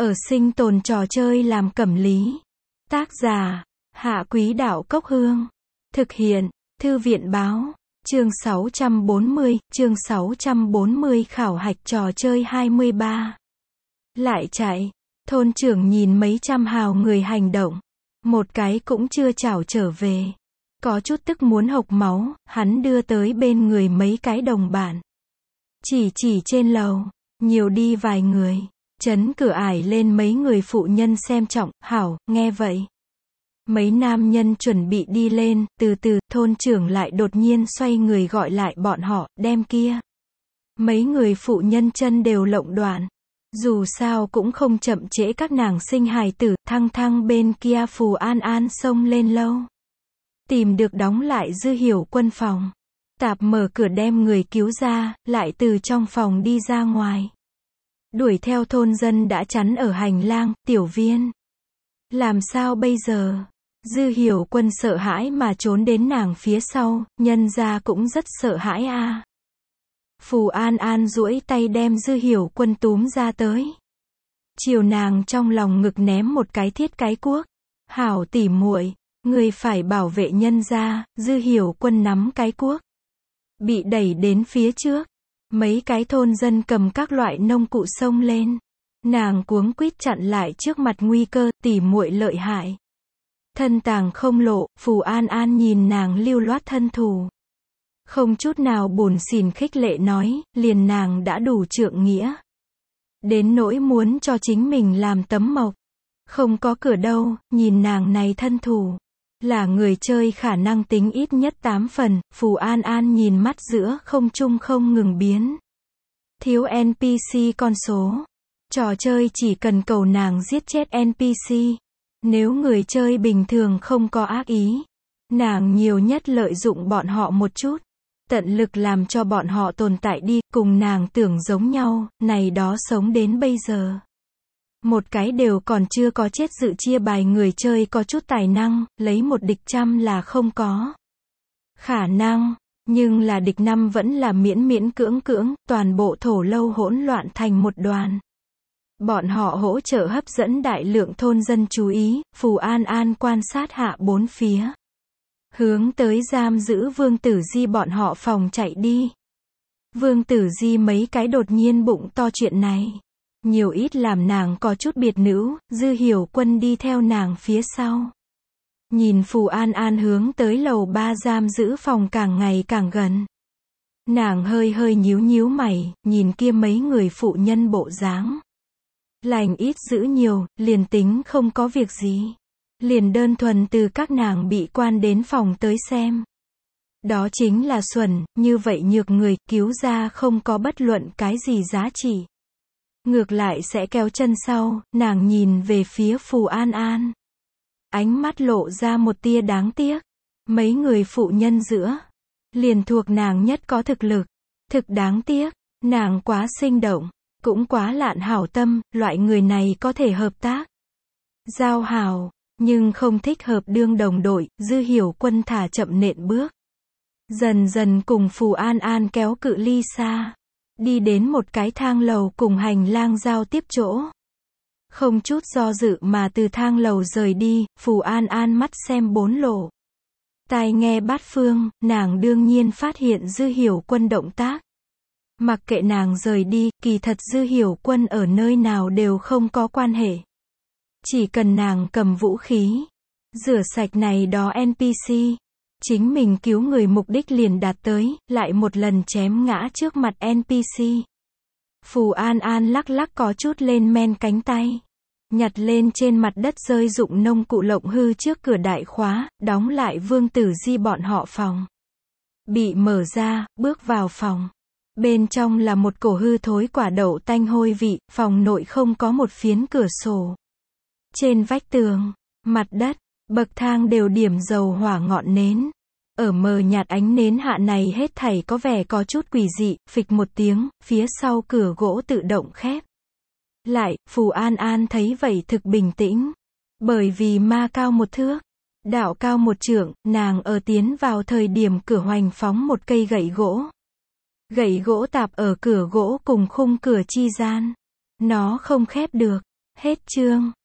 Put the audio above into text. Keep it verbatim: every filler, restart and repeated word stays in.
Ở sinh tồn trò chơi làm cẩm lý. Tác giả, Hạ Quý Đạo Cốc Hương. Thực hiện, Thư viện Báo. Chương sáu trăm bốn mươi, chương sáu trăm bốn mươi khảo hạch trò chơi hai mươi ba. Lại chạy, thôn trưởng nhìn mấy trăm hào người hành động. Một cái cũng chưa chảo trở về. Có chút tức muốn hộc máu, hắn đưa tới bên người mấy cái đồng bạn. Chỉ chỉ trên lầu, nhiều đi vài người. Chấn cửa ải lên mấy người phụ nhân xem trọng, hảo, nghe vậy. Mấy nam nhân chuẩn bị đi lên, từ từ, thôn trưởng lại đột nhiên xoay người gọi lại bọn họ, đem kia. Mấy người phụ nhân chân đều lộng đoạn. Dù sao cũng không chậm trễ các nàng sinh hài tử, thăng thăng bên kia Phù An An xông lên lâu. Tìm được đóng lại Dư Hiểu Quân phòng. Tạp mở cửa đem người cứu ra, lại từ trong phòng đi ra ngoài. Đuổi theo thôn dân đã chắn ở hành lang, tiểu viên. Làm sao bây giờ? Dư Hiểu Quân sợ hãi mà trốn đến nàng phía sau, nhân ra cũng rất sợ hãi a. À. Phù An An duỗi tay đem Dư Hiểu Quân túm ra tới. Chiều nàng trong lòng ngực ném một cái thiết cái cuốc. Hảo tỉ muội, người phải bảo vệ nhân ra. Dư Hiểu Quân nắm cái cuốc. Bị đẩy đến phía trước. Mấy cái thôn dân cầm các loại nông cụ xông lên. Nàng cuống quýt chặn lại trước mặt nguy cơ, tỉ muội lợi hại. Thân tàng không lộ, Phù An An nhìn nàng lưu loát thân thủ. Không chút nào buồn xỉn khích lệ nói, liền nàng đã đủ trượng nghĩa. Đến nỗi muốn cho chính mình làm tấm mộc. Không có cửa đâu, nhìn nàng này thân thủ. Là người chơi khả năng tính ít nhất tám phần, Phù An An nhìn mắt giữa không trung không ngừng biến. Thiếu en pê xê con số. Trò chơi chỉ cần cầu nàng giết chết en pê xê. Nếu người chơi bình thường không có ác ý, nàng nhiều nhất lợi dụng bọn họ một chút. Tận lực làm cho bọn họ tồn tại đi, cùng nàng tưởng giống nhau, này đó sống đến bây giờ. Một cái đều còn chưa có chết dự chia bài người chơi có chút tài năng, lấy một địch trăm là không có khả năng, nhưng là địch năm vẫn là miễn miễn cưỡng cưỡng, toàn bộ thổ lâu hỗn loạn thành một đoàn. Bọn họ hỗ trợ hấp dẫn đại lượng thôn dân chú ý, Phù An An quan sát hạ bốn phía. Hướng tới giam giữ Vương Tử Di bọn họ phòng chạy đi. Vương Tử Di mấy cái đột nhiên bụng to chuyện này. Nhiều ít làm nàng có chút biệt nữ, Dư Hiểu Quân đi theo nàng phía sau. Nhìn Phù An An hướng tới lầu ba giam giữ phòng càng ngày càng gần. Nàng hơi hơi nhíu nhíu mày, nhìn kia mấy người phụ nhân bộ dáng. Lành ít giữ nhiều, liền tính không có việc gì. Liền đơn thuần từ các nàng bị quan đến phòng tới xem. Đó chính là xuẩn, như vậy nhược người, cứu ra không có bất luận cái gì giá trị. Ngược lại sẽ kéo chân sau, nàng nhìn về phía Phù An An. Ánh mắt lộ ra một tia đáng tiếc. Mấy người phụ nhân giữa, liền thuộc nàng nhất có thực lực. Thực đáng tiếc, nàng quá sinh động, cũng quá lạn hảo tâm, loại người này có thể hợp tác. Giao hảo, nhưng không thích hợp đương đồng đội, Dư Hiểu Quân thả chậm nện bước. Dần dần cùng Phù An An kéo cự ly xa. Đi đến một cái thang lầu cùng hành lang giao tiếp chỗ. Không chút do dự mà từ thang lầu rời đi, Phù An An mắt xem bốn lộ. Tai nghe bát phương, nàng đương nhiên phát hiện Dư Hiểu Quân động tác. Mặc kệ nàng rời đi, kỳ thật Dư Hiểu Quân ở nơi nào đều không có quan hệ. Chỉ cần nàng cầm vũ khí, rửa sạch này đó en pê xê. Chính mình cứu người mục đích liền đạt tới, lại một lần chém ngã trước mặt en pê xê. Phù An An lắc lắc có chút lên men cánh tay. Nhặt lên trên mặt đất rơi dụng nông cụ lộng hư trước cửa đại khóa, đóng lại Vương Tử Di bọn họ phòng. Bị mở ra, bước vào phòng. Bên trong là một cổ hư thối quả đậu tanh hôi vị, phòng nội không có một phiến cửa sổ. Trên vách tường, mặt đất, bậc thang đều điểm dầu hỏa ngọn nến. Ở mờ nhạt ánh nến hạ này hết thảy có vẻ có chút quỷ dị, phịch một tiếng, phía sau cửa gỗ tự động khép. Lại, Phù An An thấy vậy thực bình tĩnh. Bởi vì ma cao một thước, đạo cao một trượng, nàng ở tiến vào thời điểm cửa hoành phóng một cây gậy gỗ. Gậy gỗ tạp ở cửa gỗ cùng khung cửa chi gian. Nó không khép được. Hết chương.